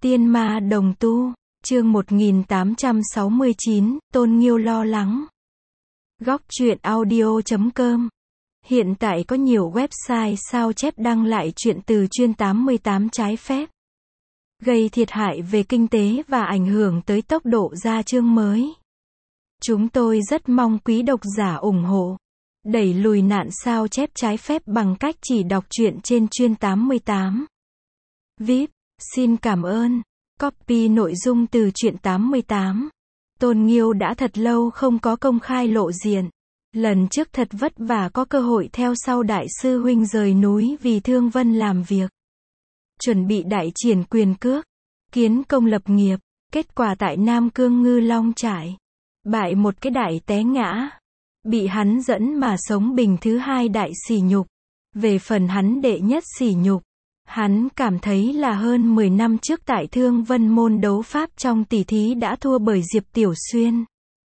Tiên ma đồng tu, chương 1869, Tôn Nghiêu lo lắng. Góc truyện audio.com. Hiện tại có nhiều website sao chép đăng lại truyện từ chuyên 88 trái phép, gây thiệt hại về kinh tế và ảnh hưởng tới tốc độ ra chương mới. Chúng tôi rất mong quý độc giả ủng hộ, đẩy lùi nạn sao chép trái phép bằng cách chỉ đọc truyện trên chuyên 88. VIP, xin cảm ơn. Copy nội dung từ truyện 88. Tôn Nghiêu đã thật lâu không có công khai lộ diện. Lần trước thật vất vả có cơ hội theo sau đại sư huynh rời núi vì Thương Vân làm việc, chuẩn bị đại triển quyền cước, kiến công lập nghiệp. Kết quả tại Nam Cương Ngư Long trại, bại một cái đại té ngã, bị hắn dẫn mà sống bình thứ hai đại sỉ nhục. Về phần hắn đệ nhất sỉ nhục, hắn cảm thấy là hơn 10 năm trước tại Thương Vân môn đấu pháp trong tỷ thí đã thua bởi Diệp Tiểu Xuyên.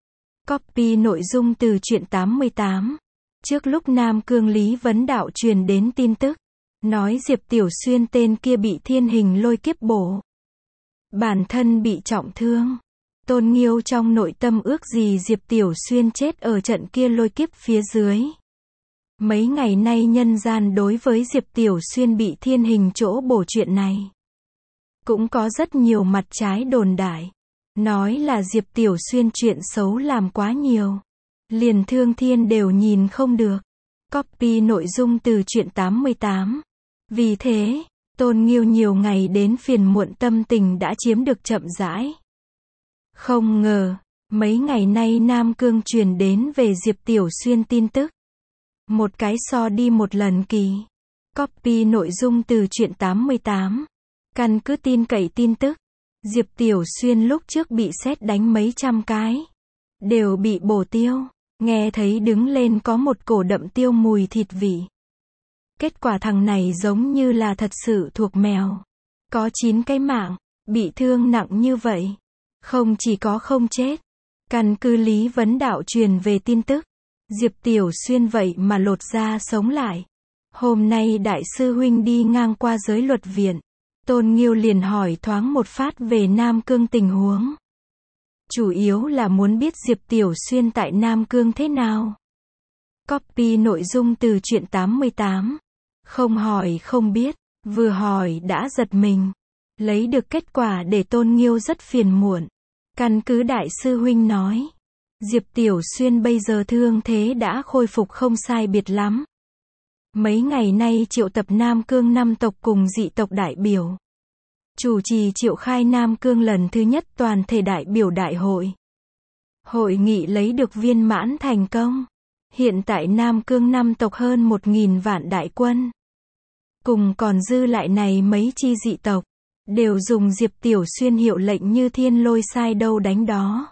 Copy nội dung từ truyện 88. Trước lúc Nam Cương Lý Vấn Đạo truyền đến tin tức, nói Diệp Tiểu Xuyên tên kia bị thiên hình lôi kiếp bổ, bản thân bị trọng thương. Tôn Nghiêu trong nội tâm ước gì Diệp Tiểu Xuyên chết ở trận kia lôi kiếp phía dưới. Mấy ngày nay nhân gian đối với Diệp Tiểu Xuyên bị thiên hình chỗ bổ chuyện này cũng có rất nhiều mặt trái đồn đại, nói là Diệp Tiểu Xuyên chuyện xấu làm quá nhiều, liền Thương Thiên đều nhìn không được. Copy nội dung từ truyện 88. Vì thế, Tôn Nghiêu nhiều ngày đến phiền muộn tâm tình đã chiếm được chậm rãi. Không ngờ, mấy ngày nay Nam Cương truyền đến về Diệp Tiểu Xuyên tin tức, một cái so đi một lần kỳ. Copy nội dung từ truyện 88. Căn cứ tin cậy tin tức, Diệp Tiểu Xuyên lúc trước bị sét đánh mấy trăm cái, đều bị bổ tiêu, nghe thấy đứng lên có một cổ đậm tiêu mùi thịt vị. Kết quả thằng này giống như là thật sự thuộc mèo, có 9 cái mạng, bị thương nặng như vậy, không chỉ có không chết. Căn cứ Lý Vấn Đạo truyền về tin tức, Diệp Tiểu Xuyên vậy mà lột da sống lại. Hôm nay đại sư huynh đi ngang qua giới luật viện, Tôn Nghiêu liền hỏi thoáng một phát về Nam Cương tình huống. Chủ yếu là muốn biết Diệp Tiểu Xuyên tại Nam Cương thế nào. Copy nội dung từ truyện 88. Không hỏi không biết, vừa hỏi đã giật mình. Lấy được kết quả để Tôn Nghiêu rất phiền muộn. Căn cứ đại sư huynh nói, Diệp Tiểu Xuyên bây giờ thương thế đã khôi phục không sai biệt lắm. Mấy ngày nay triệu tập Nam Cương 5 tộc cùng dị tộc đại biểu, chủ trì triệu khai Nam Cương lần thứ nhất toàn thể đại biểu đại hội. Hội nghị lấy được viên mãn thành công. Hiện tại Nam Cương 5 tộc hơn 1.000 vạn đại quân, cùng còn dư lại này mấy chi dị tộc, đều dùng Diệp Tiểu Xuyên hiệu lệnh như thiên lôi sai đâu đánh đó.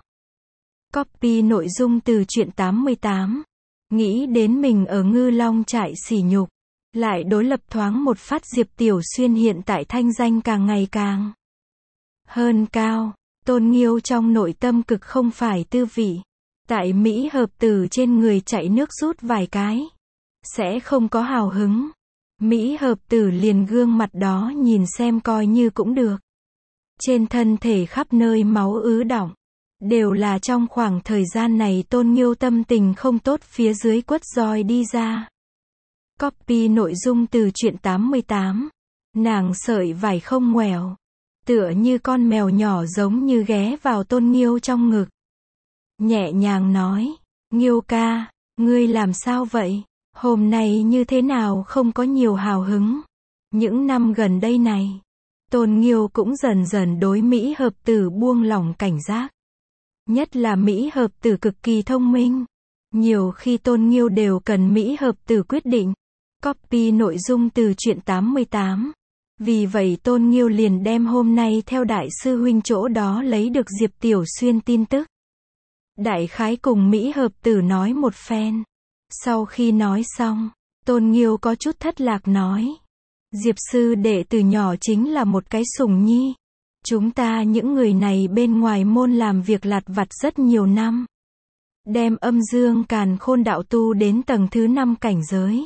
Copy nội dung từ truyện 88. Nghĩ đến mình ở Ngư Long trại sỉ nhục, lại đối lập thoáng một phát Diệp Tiểu Xuyên hiện tại thanh danh càng ngày càng hơn cao. Tôn Nghiêu trong nội tâm cực không phải tư vị. Tại Mỹ Hợp Tử trên người chạy nước rút vài cái, sẽ không có hào hứng. Mỹ Hợp Tử liền gương mặt đó nhìn xem coi như cũng được. Trên thân thể khắp nơi máu ứ đọng, đều là trong khoảng thời gian này Tôn Nghiêu tâm tình không tốt phía dưới quất roi đi ra. Copy nội dung từ truyện 88. Nàng sợi vải không ngoẻo, tựa như con mèo nhỏ giống như ghé vào Tôn Nghiêu trong ngực, nhẹ nhàng nói, Nghiêu ca, ngươi làm sao vậy? Hôm nay như thế nào không có nhiều hào hứng? Những năm gần đây này, Tôn Nghiêu cũng dần dần đối Mỹ Hợp Tử buông lỏng cảnh giác. Nhất là Mỹ Hợp Tử cực kỳ thông minh. Nhiều khi Tôn Nghiêu đều cần Mỹ Hợp Tử quyết định. Copy nội dung từ truyện 88. Vì vậy Tôn Nghiêu liền đem hôm nay theo đại sư huynh chỗ đó lấy được Diệp Tiểu Xuyên tin tức, đại khái cùng Mỹ Hợp Tử nói một phen. Sau khi nói xong, Tôn Nghiêu có chút thất lạc nói, Diệp sư đệ từ nhỏ chính là một cái sủng nhi. Chúng ta những người này bên ngoài môn làm việc lặt vặt rất nhiều năm, đem âm dương càn khôn đạo tu đến tầng thứ 5 cảnh giới,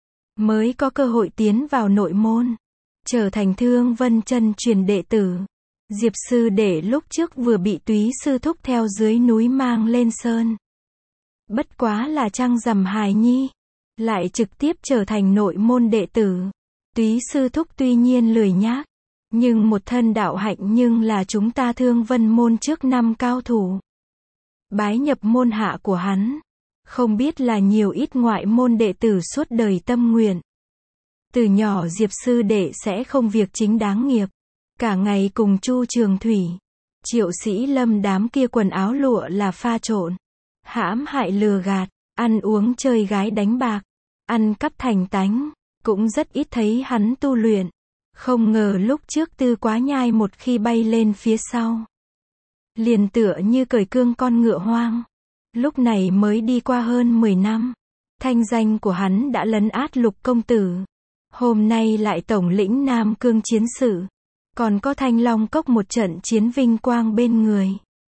mới có cơ hội tiến vào nội môn, trở thành Thương Vân chân truyền đệ tử. Diệp sư đệ lúc trước vừa bị Túy sư thúc theo dưới núi mang lên sơn. Bất quá là trăng rằm hài nhi, lại trực tiếp trở thành nội môn đệ tử. Túy sư thúc tuy nhiên lười nhác, nhưng một thân đạo hạnh nhưng là chúng ta Thương Vân môn trước năm cao thủ. Bái nhập môn hạ của hắn, không biết là nhiều ít ngoại môn đệ tử suốt đời tâm nguyện. Từ nhỏ Diệp sư đệ sẽ không việc chính đáng nghiệp, cả ngày cùng Chu Trường Thủy, Triệu Sĩ Lâm đám kia quần áo lụa là pha trộn, hãm hại lừa gạt, ăn uống chơi gái đánh bạc, ăn cắp thành tánh, cũng rất ít thấy hắn tu luyện. Không ngờ lúc trước Tư Quá Nhai một khi bay lên phía sau, liền tựa như cởi cương con ngựa hoang. Lúc này mới đi qua hơn 10 năm, thanh danh của hắn đã lấn át Lục công tử. Hôm nay lại tổng lĩnh Nam Cương chiến sự, còn có Thanh Long Cốc một trận chiến vinh quang bên người.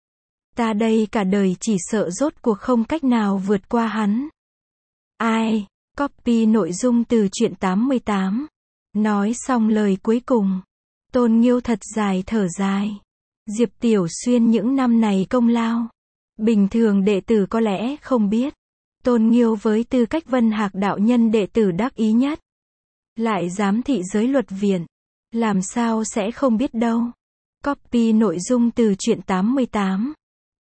Ta đây cả đời chỉ sợ rốt cuộc không cách nào vượt qua hắn. Ai? Copy nội dung từ truyện 88. Nói xong lời cuối cùng, Tôn Nghiêu thật dài thở dài. Diệp Tiểu Xuyên những năm này công lao, bình thường đệ tử có lẽ không biết. Tôn Nghiêu với tư cách Vân Hạc đạo nhân đệ tử đắc ý nhất, lại giám thị giới luật viện, làm sao sẽ không biết đâu. Copy nội dung từ truyện 88.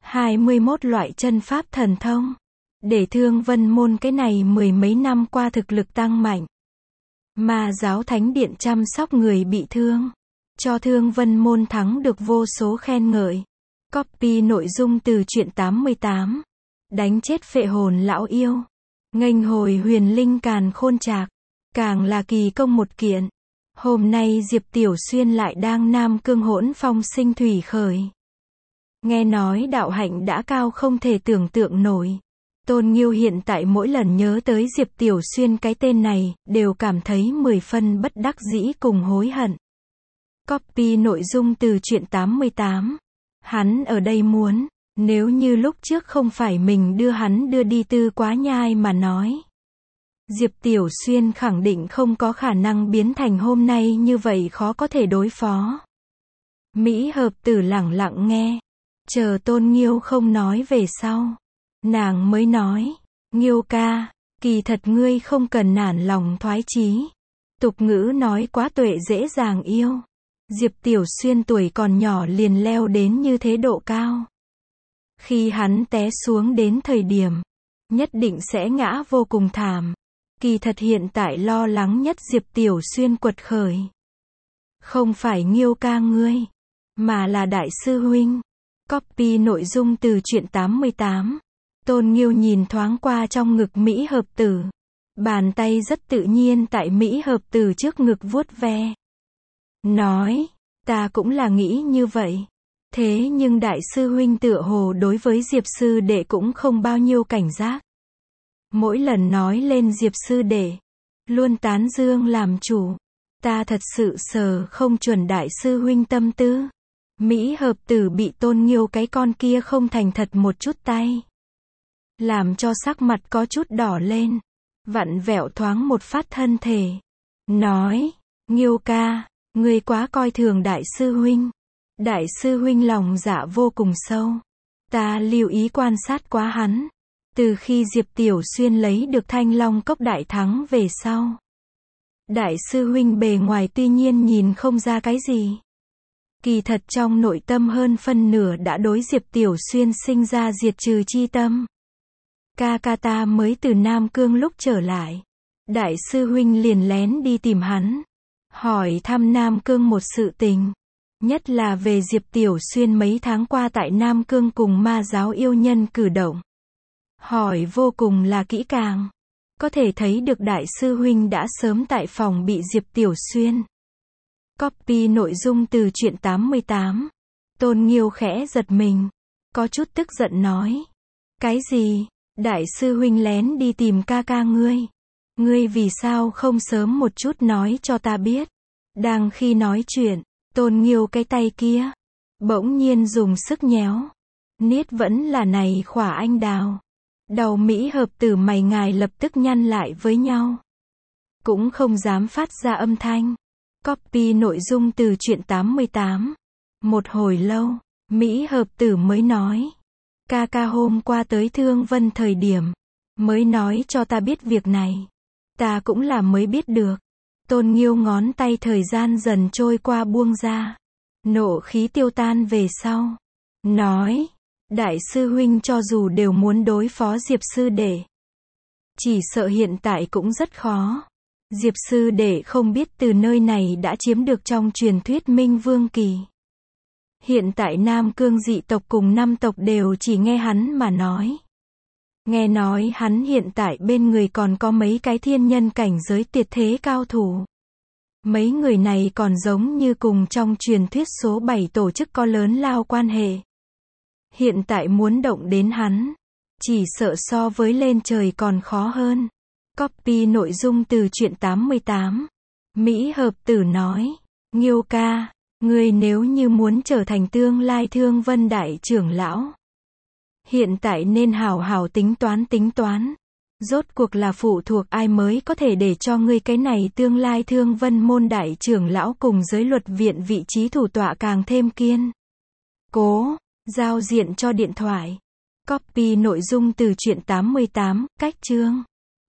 21 loại chân pháp thần thông, để Thương Vân môn cái này mười mấy năm qua thực lực tăng mạnh. Ma giáo thánh điện chăm sóc người bị thương, cho Thương Vân môn thắng được vô số khen ngợi. Copy nội dung từ truyện 88. Đánh chết phệ hồn lão yêu, nghênh hồi huyền linh càn khôn trạc, càng là kỳ công một kiện. Hôm nay Diệp Tiểu Xuyên lại đang Nam Cương hỗn phong sinh thủy khởi. Nghe nói đạo hạnh đã cao không thể tưởng tượng nổi. Tôn Nghiêu hiện tại mỗi lần nhớ tới Diệp Tiểu Xuyên cái tên này, đều cảm thấy 10 phân bất đắc dĩ cùng hối hận. Copy nội dung từ truyện 88. Hắn ở đây muốn, nếu như lúc trước không phải mình đưa hắn đưa đi Tư Quá Nhai mà nói, Diệp Tiểu Xuyên khẳng định không có khả năng biến thành hôm nay như vậy khó có thể đối phó. Mỹ Hợp Tử lẳng lặng nghe, chờ Tôn Nghiêu không nói về sau, nàng mới nói, Nghiêu ca, kỳ thật ngươi không cần nản lòng thoái chí. Tục ngữ nói quá tuệ dễ dàng yêu. Diệp Tiểu Xuyên tuổi còn nhỏ liền leo đến như thế độ cao. Khi hắn té xuống đến thời điểm, nhất định sẽ ngã vô cùng thảm. Kỳ thật hiện tại lo lắng nhất Diệp Tiểu Xuyên quật khởi, không phải Nghiêu ca ngươi, mà là đại sư huynh. Copy nội dung từ truyện 88. Tôn Nghiêu nhìn thoáng qua trong ngực Mỹ Hợp Tử, bàn tay rất tự nhiên tại Mỹ Hợp Tử trước ngực vuốt ve. Nói, ta cũng là nghĩ như vậy. Thế nhưng đại sư huynh tựa hồ đối với Diệp sư đệ cũng không bao nhiêu cảnh giác. Mỗi lần nói lên Diệp sư đệ, luôn tán dương làm chủ. Ta thật sự sờ không chuẩn đại sư huynh tâm tư. Mỹ Hợp Tử bị Tôn Nghiêu cái con kia không thành thật một chút tay, làm cho sắc mặt có chút đỏ lên, vặn vẹo thoáng một phát thân thể. Nói, Nghiêu ca, ngươi quá coi thường đại sư huynh. Đại sư huynh lòng dạ vô cùng sâu. Ta lưu ý quan sát quá hắn. Từ khi Diệp Tiểu Xuyên lấy được Thanh Long Cốc đại thắng về sau, đại sư huynh bề ngoài tuy nhiên nhìn không ra cái gì, kỳ thật trong nội tâm hơn phân nửa đã đối Diệp Tiểu Xuyên sinh ra diệt trừ chi tâm. Ca ca ta mới từ Nam Cương lúc trở lại, đại sư huynh liền lén đi tìm hắn, hỏi thăm Nam Cương một sự tình, nhất là về Diệp Tiểu Xuyên mấy tháng qua tại Nam Cương cùng ma giáo yêu nhân cử động. Hỏi vô cùng là kỹ càng, có thể thấy được đại sư huynh đã sớm tại phòng bị Diệp Tiểu Xuyên. Copy nội dung từ truyện 88. Tôn Nghiêu khẽ giật mình, có chút tức giận nói, cái gì? Đại sư huynh lén đi tìm ca ca ngươi. Ngươi vì sao không sớm một chút nói cho ta biết? Đang khi nói chuyện, Tôn Nghiêu cái tay kia bỗng nhiên dùng sức nhéo. Niết vẫn là này khỏa anh đào. Đầu Mỹ Hợp Tử mày ngài lập tức nhăn lại với nhau, cũng không dám phát ra âm thanh. Copy nội dung từ truyện 88. Một hồi lâu, Mỹ Hợp Tử mới nói. Ca ca hôm qua tới Thương Vân thời điểm, mới nói cho ta biết việc này. Ta cũng là mới biết được. Tôn Nghiêu ngón tay thời gian dần trôi qua buông ra. Nộ khí tiêu tan về sau. Nói, đại sư huynh cho dù đều muốn đối phó Diệp sư đệ, chỉ sợ hiện tại cũng rất khó. Diệp sư đệ không biết từ nơi này đã chiếm được trong truyền thuyết Minh Vương Kỳ. Hiện tại Nam Cương dị tộc cùng năm tộc đều chỉ nghe hắn mà nói. Nghe nói hắn hiện tại bên người còn có mấy cái thiên nhân cảnh giới tuyệt thế cao thủ. Mấy người này còn giống như cùng trong truyền thuyết số 7 tổ chức có lớn lao quan hệ. Hiện tại muốn động đến hắn, chỉ sợ so với lên trời còn khó hơn. Copy nội dung từ truyện 88. Mỹ Hợp Tử nói, Nghiêu ca, ngươi nếu như muốn trở thành tương lai Thương Vân đại trưởng lão, hiện tại nên hảo hảo tính toán. Rốt cuộc là phụ thuộc ai mới có thể để cho ngươi cái này tương lai Thương Vân môn đại trưởng lão cùng giới luật viện vị trí thủ tọa càng thêm kiên cố. Giao diện cho điện thoại. Copy nội dung từ truyện 88, cách chương.